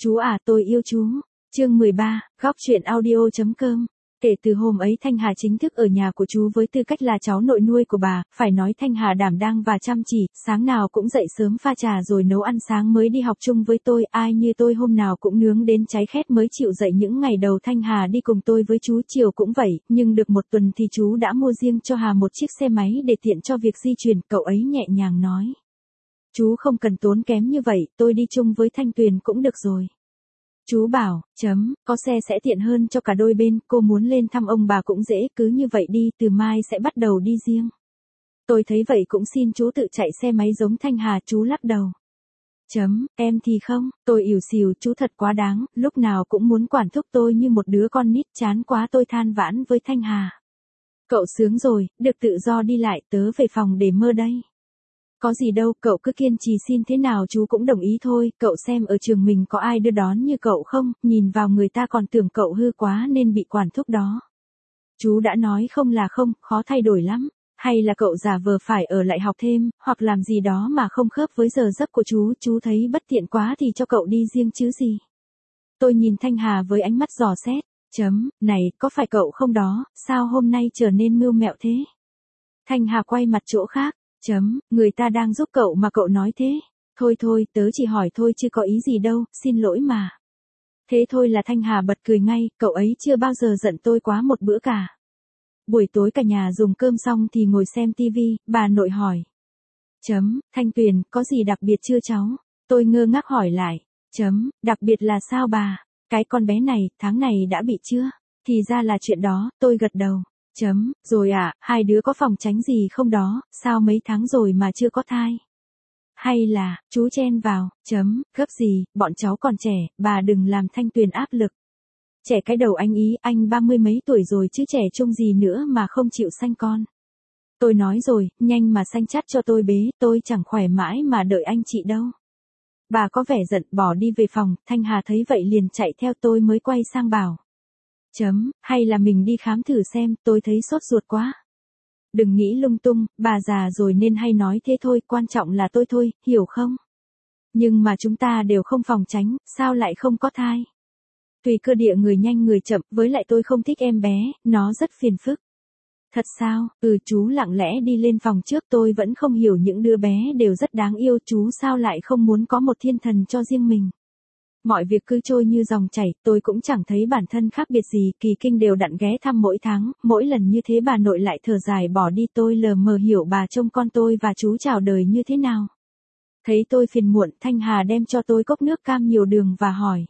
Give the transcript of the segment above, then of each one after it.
Chú à, tôi yêu chú. Chương 13, góc truyện audio.com. Kể từ hôm ấy Thanh Hà chính thức ở nhà của chú với tư cách là cháu nội nuôi của bà, phải nói Thanh Hà đảm đang và chăm chỉ, sáng nào cũng dậy sớm pha trà rồi nấu ăn sáng mới đi học chung với tôi, ai như tôi hôm nào cũng nướng đến cháy khét mới chịu dậy. Những ngày đầu Thanh Hà đi cùng tôi với chú chiều cũng vậy, nhưng được một tuần thì chú đã mua riêng cho Hà một chiếc xe máy để tiện cho việc di chuyển, cậu ấy nhẹ nhàng nói. Chú không cần tốn kém như vậy, tôi đi chung với Thanh Tuyền cũng được rồi. Chú bảo, có xe sẽ tiện hơn cho cả đôi bên, cô muốn lên thăm ông bà cũng dễ, cứ như vậy đi, từ mai sẽ bắt đầu đi riêng. Tôi thấy vậy cũng xin chú tự chạy xe máy giống Thanh Hà, chú lắc đầu. Em thì không, tôi ỉu xìu, chú thật quá đáng, lúc nào cũng muốn quản thúc tôi như một đứa con nít, chán quá, tôi than vãn với Thanh Hà. Cậu sướng rồi, được tự do đi lại, tớ về phòng để mơ đây. Có gì đâu, cậu cứ kiên trì, xin thế nào chú cũng đồng ý thôi, cậu xem ở trường mình có ai đưa đón như cậu không, nhìn vào người ta còn tưởng cậu hư quá nên bị quản thúc đó. Chú đã nói không là không, khó thay đổi lắm, hay là cậu giả vờ phải ở lại học thêm, hoặc làm gì đó mà không khớp với giờ giấc của chú thấy bất tiện quá thì cho cậu đi riêng chứ gì. Tôi nhìn Thanh Hà với ánh mắt dò xét, này, có phải cậu không đó, sao hôm nay trở nên mưu mẹo thế? Thanh Hà quay mặt chỗ khác. Người ta đang giúp cậu mà cậu nói thế. Thôi, tớ chỉ hỏi thôi chứ có ý gì đâu, xin lỗi mà. Thế thôi là Thanh Hà bật cười ngay, cậu ấy chưa bao giờ giận tôi quá một bữa cả. Buổi tối cả nhà dùng cơm xong thì ngồi xem tivi, bà nội hỏi. Thanh Tuyền, có gì đặc biệt chưa cháu? Tôi ngơ ngác hỏi lại. Đặc biệt là sao bà? Cái con bé này, tháng này đã bị chưa? Thì ra là chuyện đó, tôi gật đầu. Rồi à, hai đứa có phòng tránh gì không đó, sao mấy tháng rồi mà chưa có thai? Hay là, chú chen vào, gấp gì, bọn cháu còn trẻ, bà đừng làm Thanh Tuyền áp lực. Trẻ cái đầu anh ý, anh 30 mấy tuổi rồi chứ trẻ trông gì nữa mà không chịu sanh con. Tôi nói rồi, nhanh mà sanh chắt cho tôi bế, tôi chẳng khỏe mãi mà đợi anh chị đâu. Bà có vẻ giận, bỏ đi về phòng, Thanh Hà thấy vậy liền chạy theo, tôi mới quay sang bảo. Hay là mình đi khám thử xem, tôi thấy sốt ruột quá. Đừng nghĩ lung tung, bà già rồi nên hay nói thế thôi, quan trọng là tôi thôi, hiểu không? Nhưng mà chúng ta đều không phòng tránh, sao lại không có thai? Tùy cơ địa người nhanh người chậm, với lại tôi không thích em bé, nó rất phiền phức. Thật sao? Chú lặng lẽ đi lên phòng trước, tôi vẫn không hiểu, những đứa bé đều rất đáng yêu, chú sao lại không muốn có một thiên thần cho riêng mình? Mọi việc cứ trôi như dòng chảy, tôi cũng chẳng thấy bản thân khác biệt gì, Kỳ Kinh đều đặn ghé thăm mỗi tháng, mỗi lần như thế bà nội lại thở dài bỏ đi, tôi lờ mờ hiểu bà trông con tôi và chú chào đời như thế nào. Thấy tôi phiền muộn, Thanh Hà đem cho tôi cốc nước cam nhiều đường và hỏi.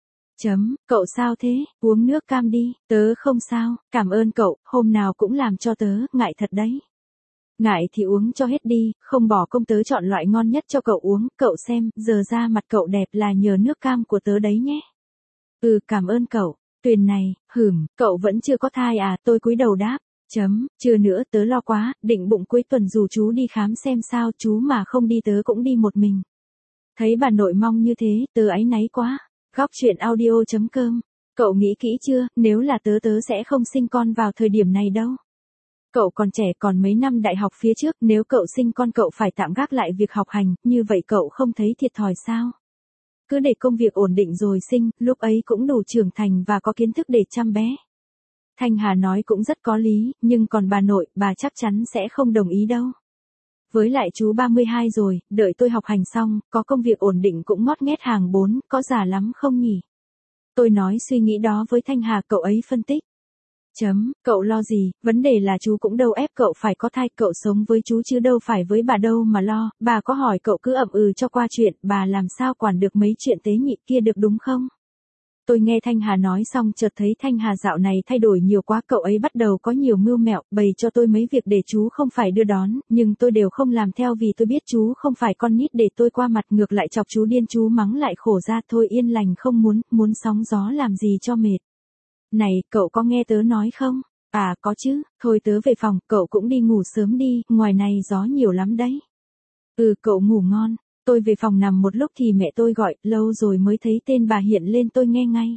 Cậu sao thế, uống nước cam đi, tớ không sao, cảm ơn cậu, hôm nào cũng làm cho tớ, ngại thật đấy. Ngại thì uống cho hết đi, không bỏ công, tớ chọn loại ngon nhất cho cậu uống, cậu xem, giờ da mặt cậu đẹp là nhờ nước cam của tớ đấy nhé. Cảm ơn cậu. Tuyền này, cậu vẫn chưa có thai à, tôi cúi đầu đáp. Chưa nữa, tớ lo quá, định bụng cuối tuần dù chú đi khám xem sao, chú mà không đi tớ cũng đi một mình. Thấy bà nội mong như thế, tớ áy náy quá. Góc truyện audio.com. Cậu nghĩ kỹ chưa, nếu là tớ sẽ không sinh con vào thời điểm này đâu. Cậu còn trẻ, còn mấy năm đại học phía trước, nếu cậu sinh con cậu phải tạm gác lại việc học hành, như vậy cậu không thấy thiệt thòi sao? Cứ để công việc ổn định rồi sinh, lúc ấy cũng đủ trưởng thành và có kiến thức để chăm bé. Thanh Hà nói cũng rất có lý, nhưng còn bà nội, bà chắc chắn sẽ không đồng ý đâu. Với lại chú 32 rồi, đợi tôi học hành xong, có công việc ổn định cũng ngót nghét hàng 4, có già lắm không nhỉ? Tôi nói suy nghĩ đó với Thanh Hà, cậu ấy phân tích. Cậu lo gì, vấn đề là chú cũng đâu ép cậu phải có thai, cậu sống với chú chứ đâu phải với bà đâu mà lo, bà có hỏi cậu cứ ậm cho qua chuyện, bà làm sao quản được mấy chuyện tế nhị kia được đúng không? Tôi nghe Thanh Hà nói xong chợt thấy Thanh Hà dạo này thay đổi nhiều quá, cậu ấy bắt đầu có nhiều mưu mẹo, bày cho tôi mấy việc để chú không phải đưa đón, nhưng tôi đều không làm theo vì tôi biết chú không phải con nít để tôi qua mặt, ngược lại chọc chú điên, chú mắng lại khổ ra, thôi yên lành không muốn sóng gió làm gì cho mệt. Này, cậu có nghe tớ nói không? À có chứ, thôi tớ về phòng, cậu cũng đi ngủ sớm đi, ngoài này gió nhiều lắm đấy. Cậu ngủ ngon. Tôi về phòng nằm một lúc thì mẹ tôi gọi, lâu rồi mới thấy tên bà hiện lên, tôi nghe ngay.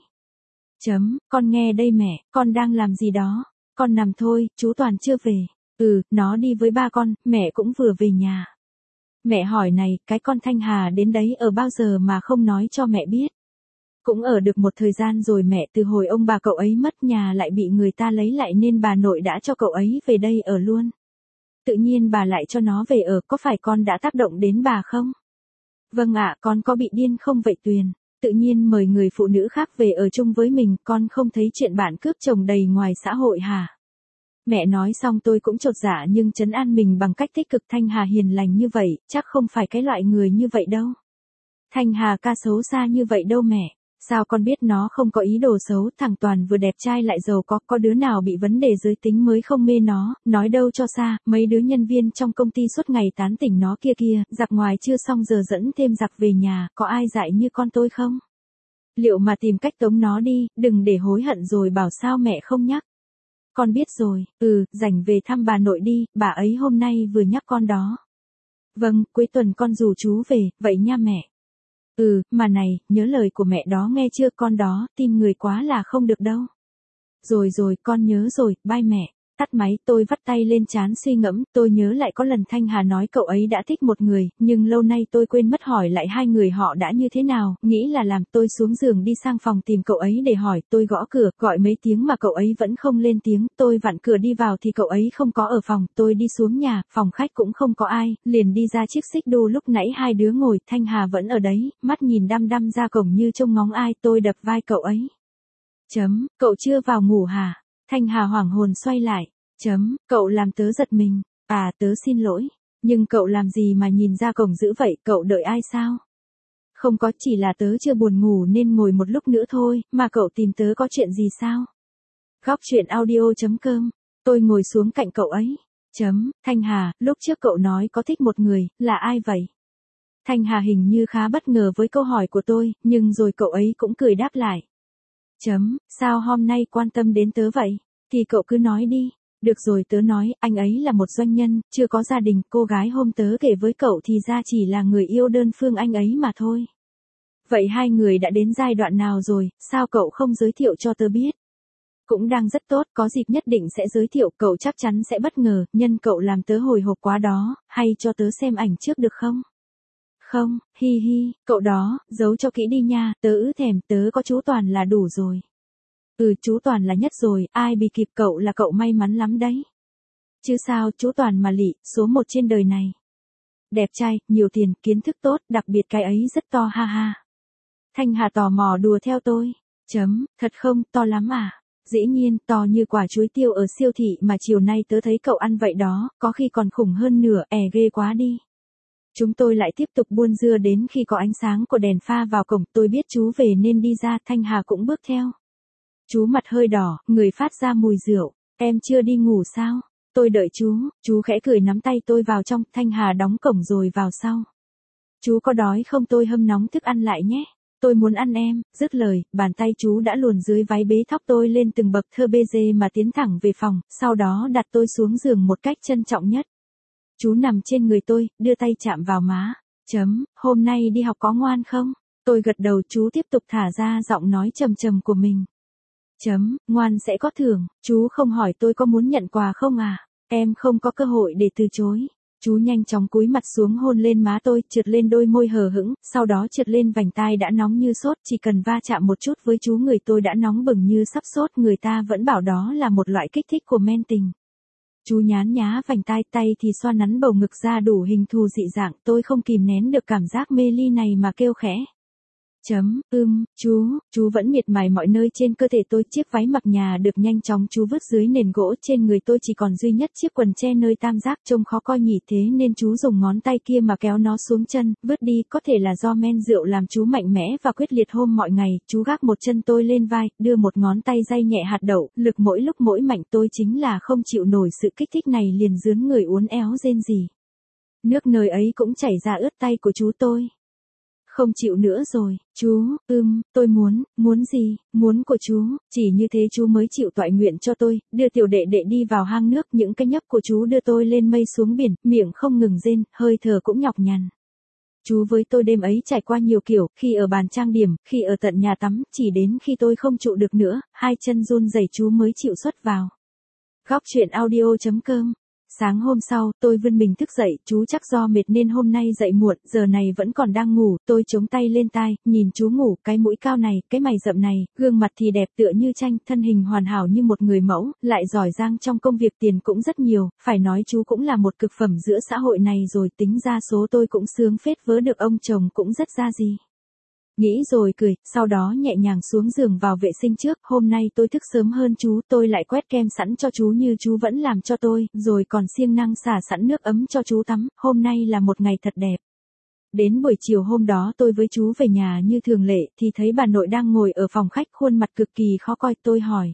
Con nghe đây mẹ, con đang làm gì đó? Con nằm thôi, chú Toàn chưa về. Nó đi với ba con, mẹ cũng vừa về nhà. Mẹ hỏi này, cái con Thanh Hà đến đấy ở bao giờ mà không nói cho mẹ biết? Cũng ở được một thời gian rồi mẹ, từ hồi ông bà cậu ấy mất nhà lại bị người ta lấy lại nên bà nội đã cho cậu ấy về đây ở luôn. Tự nhiên bà lại cho nó về ở, có phải con đã tác động đến bà không? Vâng ạ, con có bị điên không vậy Tuyền? Tự nhiên mời người phụ nữ khác về ở chung với mình, con không thấy chuyện bạn cướp chồng đầy ngoài xã hội hả? Mẹ nói xong tôi cũng chột dạ nhưng trấn an mình bằng cách tích cực. Thanh Hà hiền lành như vậy, chắc không phải cái loại người như vậy đâu. Thanh Hà ca xấu xa như vậy đâu mẹ. Sao con biết nó không có ý đồ xấu, thằng Toàn vừa đẹp trai lại giàu có đứa nào bị vấn đề giới tính mới không mê nó, nói đâu cho xa, mấy đứa nhân viên trong công ty suốt ngày tán tỉnh nó kia, giặc ngoài chưa xong giờ dẫn thêm giặc về nhà, có ai dại như con tôi không? Liệu mà tìm cách tống nó đi, đừng để hối hận rồi bảo sao mẹ không nhắc. Con biết rồi, rảnh về thăm bà nội đi, bà ấy hôm nay vừa nhắc con đó. Vâng, cuối tuần con rủ chú về, vậy nha mẹ. Mà này, nhớ lời của mẹ đó nghe chưa, con đó, tin người quá là không được đâu. Rồi, con nhớ rồi, bye mẹ. Tắt máy, tôi vắt tay lên trán suy ngẫm, tôi nhớ lại có lần Thanh Hà nói cậu ấy đã thích một người, nhưng lâu nay tôi quên mất hỏi lại hai người họ đã như thế nào, nghĩ là làm. Tôi xuống giường đi sang phòng tìm cậu ấy để hỏi, tôi gõ cửa, gọi mấy tiếng mà cậu ấy vẫn không lên tiếng, tôi vặn cửa đi vào thì cậu ấy không có ở phòng, tôi đi xuống nhà, phòng khách cũng không có ai, liền đi ra chiếc xích đu lúc nãy hai đứa ngồi, Thanh Hà vẫn ở đấy, mắt nhìn đăm đăm ra cổng như trông ngóng ai, tôi đập vai cậu ấy. Cậu chưa vào ngủ hả? Thanh Hà hoảng hồn xoay lại. Cậu làm tớ giật mình. Tớ xin lỗi. Nhưng cậu làm gì mà nhìn ra cổng dữ vậy, cậu đợi ai sao? Không có, chỉ là tớ chưa buồn ngủ nên ngồi một lúc nữa thôi, mà cậu tìm tớ có chuyện gì sao? Góc chuyện audio.com. Tôi ngồi xuống cạnh cậu ấy. Thanh Hà, lúc trước cậu nói có thích một người, là ai vậy? Thanh Hà hình như khá bất ngờ với câu hỏi của tôi, nhưng rồi cậu ấy cũng cười đáp lại. Sao hôm nay quan tâm đến tớ vậy? Thì cậu cứ nói đi. Được rồi, tớ nói, anh ấy là một doanh nhân, chưa có gia đình, cô gái hôm tớ kể với cậu thì ra chỉ là người yêu đơn phương anh ấy mà thôi. Vậy hai người đã đến giai đoạn nào rồi, sao cậu không giới thiệu cho tớ biết? Cũng đang rất tốt, có dịp nhất định sẽ giới thiệu, cậu chắc chắn sẽ bất ngờ, nhân cậu làm tớ hồi hộp quá đó, hay cho tớ xem ảnh trước được không? Không, hi, cậu đó, giấu cho kỹ đi nha, tớ thèm, tớ có chú Toàn là đủ rồi. Chú Toàn là nhất rồi, ai bị kịp cậu là cậu may mắn lắm đấy. Chứ sao, chú Toàn mà lị, số một trên đời này. Đẹp trai, nhiều tiền, kiến thức tốt, đặc biệt cái ấy rất to ha ha. Thanh Hà tò mò đùa theo tôi. Thật không, to lắm à? Dĩ nhiên, to như quả chuối tiêu ở siêu thị mà chiều nay tớ thấy cậu ăn vậy đó, có khi còn khủng hơn nửa, ghê quá đi. Chúng tôi lại tiếp tục buôn dưa đến khi có ánh sáng của đèn pha vào cổng, tôi biết chú về nên đi ra, Thanh Hà cũng bước theo. Chú mặt hơi đỏ, người phát ra mùi rượu, em chưa đi ngủ sao? Tôi đợi chú khẽ cười nắm tay tôi vào trong, Thanh Hà đóng cổng rồi vào sau. Chú có đói không, tôi hâm nóng thức ăn lại nhé. Tôi muốn ăn em, dứt lời, bàn tay chú đã luồn dưới váy bế thóc tôi lên từng bậc thơ bê dê mà tiến thẳng về phòng, sau đó đặt tôi xuống giường một cách trân trọng nhất. Chú nằm trên người tôi, đưa tay chạm vào má. Hôm nay đi học có ngoan không? Tôi gật đầu, chú tiếp tục thả ra giọng nói trầm trầm của mình. Ngoan sẽ có thưởng, chú không hỏi tôi có muốn nhận quà không à? Em không có cơ hội để từ chối. Chú nhanh chóng cúi mặt xuống hôn lên má tôi, trượt lên đôi môi hờ hững, sau đó trượt lên vành tai đã nóng như sốt, chỉ cần va chạm một chút với chú người tôi đã nóng bừng như sắp sốt, người ta vẫn bảo đó là một loại kích thích của men tình. Chú nhán nhá vành tai, tay thì xoa nắn bầu ngực ra đủ hình thù dị dạng, tôi không kìm nén được cảm giác mê ly này mà kêu khẽ. Chú vẫn miệt mài mọi nơi trên cơ thể tôi, chiếc váy mặc nhà được nhanh chóng chú vứt dưới nền gỗ, trên người tôi chỉ còn duy nhất chiếc quần che nơi tam giác, trông khó coi nhỉ, thế nên chú dùng ngón tay kia mà kéo nó xuống chân, vứt đi, có thể là do men rượu làm chú mạnh mẽ và quyết liệt hôm mọi ngày, chú gác một chân tôi lên vai, đưa một ngón tay day nhẹ hạt đậu, lực mỗi lúc mỗi mạnh, tôi chính là không chịu nổi sự kích thích này liền rướn người uốn éo rên rỉ. Nước nơi ấy cũng chảy ra ướt tay của chú tôi. Không chịu nữa rồi, chú, tôi muốn gì, muốn của chú, chỉ như thế chú mới chịu toại nguyện cho tôi, đưa tiểu đệ đệ đi vào hang nước, những cái nhấp của chú đưa tôi lên mây xuống biển, miệng không ngừng rên, hơi thở cũng nhọc nhằn. Chú với tôi đêm ấy trải qua nhiều kiểu, khi ở bàn trang điểm, khi ở tận nhà tắm, chỉ đến khi tôi không trụ được nữa, hai chân run rẩy chú mới chịu xuất vào. Góc chuyện audio.com Sáng hôm sau, tôi vươn mình thức dậy, chú chắc do mệt nên hôm nay dậy muộn, giờ này vẫn còn đang ngủ, tôi chống tay lên tai, nhìn chú ngủ, cái mũi cao này, cái mày rậm này, gương mặt thì đẹp tựa như tranh, thân hình hoàn hảo như một người mẫu, lại giỏi giang trong công việc, tiền cũng rất nhiều, phải nói chú cũng là một cực phẩm giữa xã hội này rồi, tính ra số tôi cũng sướng phết, vớ được ông chồng cũng rất ra gì. Nghĩ rồi cười, sau đó nhẹ nhàng xuống giường vào vệ sinh trước, hôm nay tôi thức sớm hơn chú, tôi lại quét kem sẵn cho chú như chú vẫn làm cho tôi, rồi còn siêng năng xả sẵn nước ấm cho chú tắm, hôm nay là một ngày thật đẹp. Đến buổi chiều hôm đó tôi với chú về nhà như thường lệ, thì thấy bà nội đang ngồi ở phòng khách, khuôn mặt cực kỳ khó coi, tôi hỏi.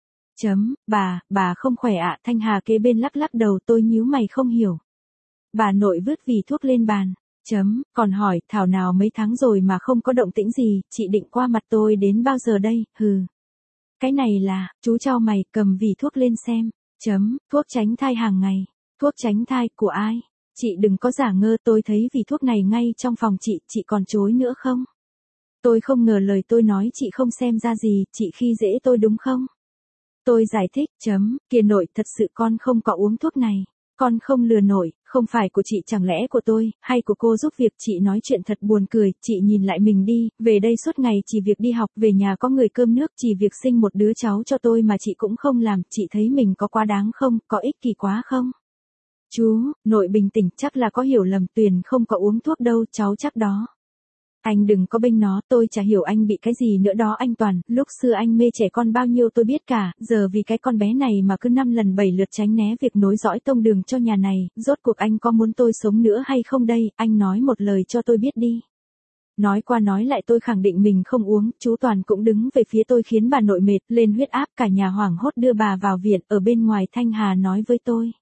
Bà không khỏe ạ, Thanh Hà kế bên lắc lắc đầu, tôi nhíu mày không hiểu. Bà nội vứt vỉ thuốc lên bàn. Còn hỏi, thảo nào mấy tháng rồi mà không có động tĩnh gì, chị định qua mặt tôi đến bao giờ đây, hừ. Cái này là, chú chau mày, cầm vỉ thuốc lên xem. Thuốc tránh thai hàng ngày. Thuốc tránh thai, của ai? Chị đừng có giả ngơ, tôi thấy vỉ thuốc này ngay trong phòng chị còn chối nữa không? Tôi không ngờ lời tôi nói chị không xem ra gì, chị khi dễ tôi đúng không? Tôi giải thích, kìa nội, thật sự con không có uống thuốc này. Con không lừa nổi, không phải của chị chẳng lẽ của tôi, hay của cô giúp việc, chị nói chuyện thật buồn cười, chị nhìn lại mình đi, về đây suốt ngày chỉ việc đi học, về nhà có người cơm nước, chỉ việc sinh một đứa cháu cho tôi mà chị cũng không làm, chị thấy mình có quá đáng không, có ích kỷ quá không? Chú, nội bình tĩnh, chắc là có hiểu lầm, Tuyền không có uống thuốc đâu, cháu chắc đó. Anh đừng có bênh nó, tôi chả hiểu anh bị cái gì nữa đó anh Toàn, lúc xưa anh mê trẻ con bao nhiêu tôi biết cả, giờ vì cái con bé này mà cứ 5 lần 7 lượt tránh né việc nối dõi tông đường cho nhà này, rốt cuộc anh có muốn tôi sống nữa hay không đây, anh nói một lời cho tôi biết đi. Nói qua nói lại tôi khẳng định mình không uống, chú Toàn cũng đứng về phía tôi khiến bà nội mệt, lên huyết áp, cả nhà hoảng hốt đưa bà vào viện, ở bên ngoài Thanh Hà nói với tôi.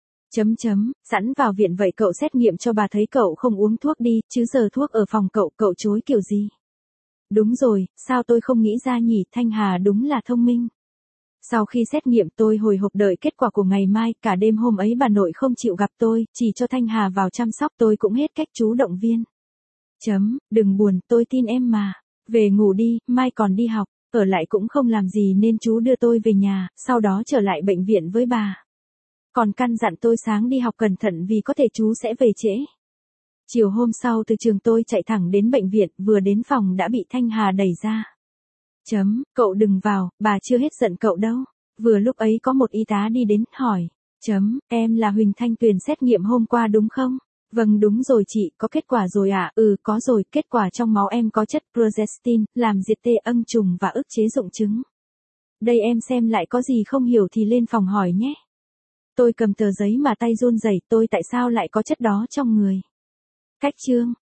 Sẵn vào viện vậy cậu xét nghiệm cho bà thấy cậu không uống thuốc đi, chứ giờ thuốc ở phòng cậu chối kiểu gì? Đúng rồi, sao tôi không nghĩ ra nhỉ, Thanh Hà đúng là thông minh. Sau khi xét nghiệm tôi hồi hộp đợi kết quả của ngày mai, cả đêm hôm ấy bà nội không chịu gặp tôi, chỉ cho Thanh Hà vào chăm sóc, tôi cũng hết cách chú động viên. Đừng buồn, tôi tin em mà. Về ngủ đi, mai còn đi học, ở lại cũng không làm gì nên chú đưa tôi về nhà, sau đó trở lại bệnh viện với bà. Còn căn dặn tôi sáng đi học cẩn thận vì có thể chú sẽ về trễ. Chiều hôm sau từ trường tôi chạy thẳng đến bệnh viện, vừa đến phòng đã bị Thanh Hà đẩy ra. Cậu đừng vào, bà chưa hết giận cậu đâu. Vừa lúc ấy có một y tá đi đến, hỏi. Em là Huỳnh Thanh Tuyền xét nghiệm hôm qua đúng không? Vâng đúng rồi chị, có kết quả rồi ạ? Ừ có rồi, kết quả trong máu em có chất progestin, làm diệt tê âm trùng và ức chế dụng trứng. Đây em xem lại, có gì không hiểu thì lên phòng hỏi nhé. Tôi cầm tờ giấy mà tay run rẩy, tôi tại sao lại có chất đó trong người? Cách chương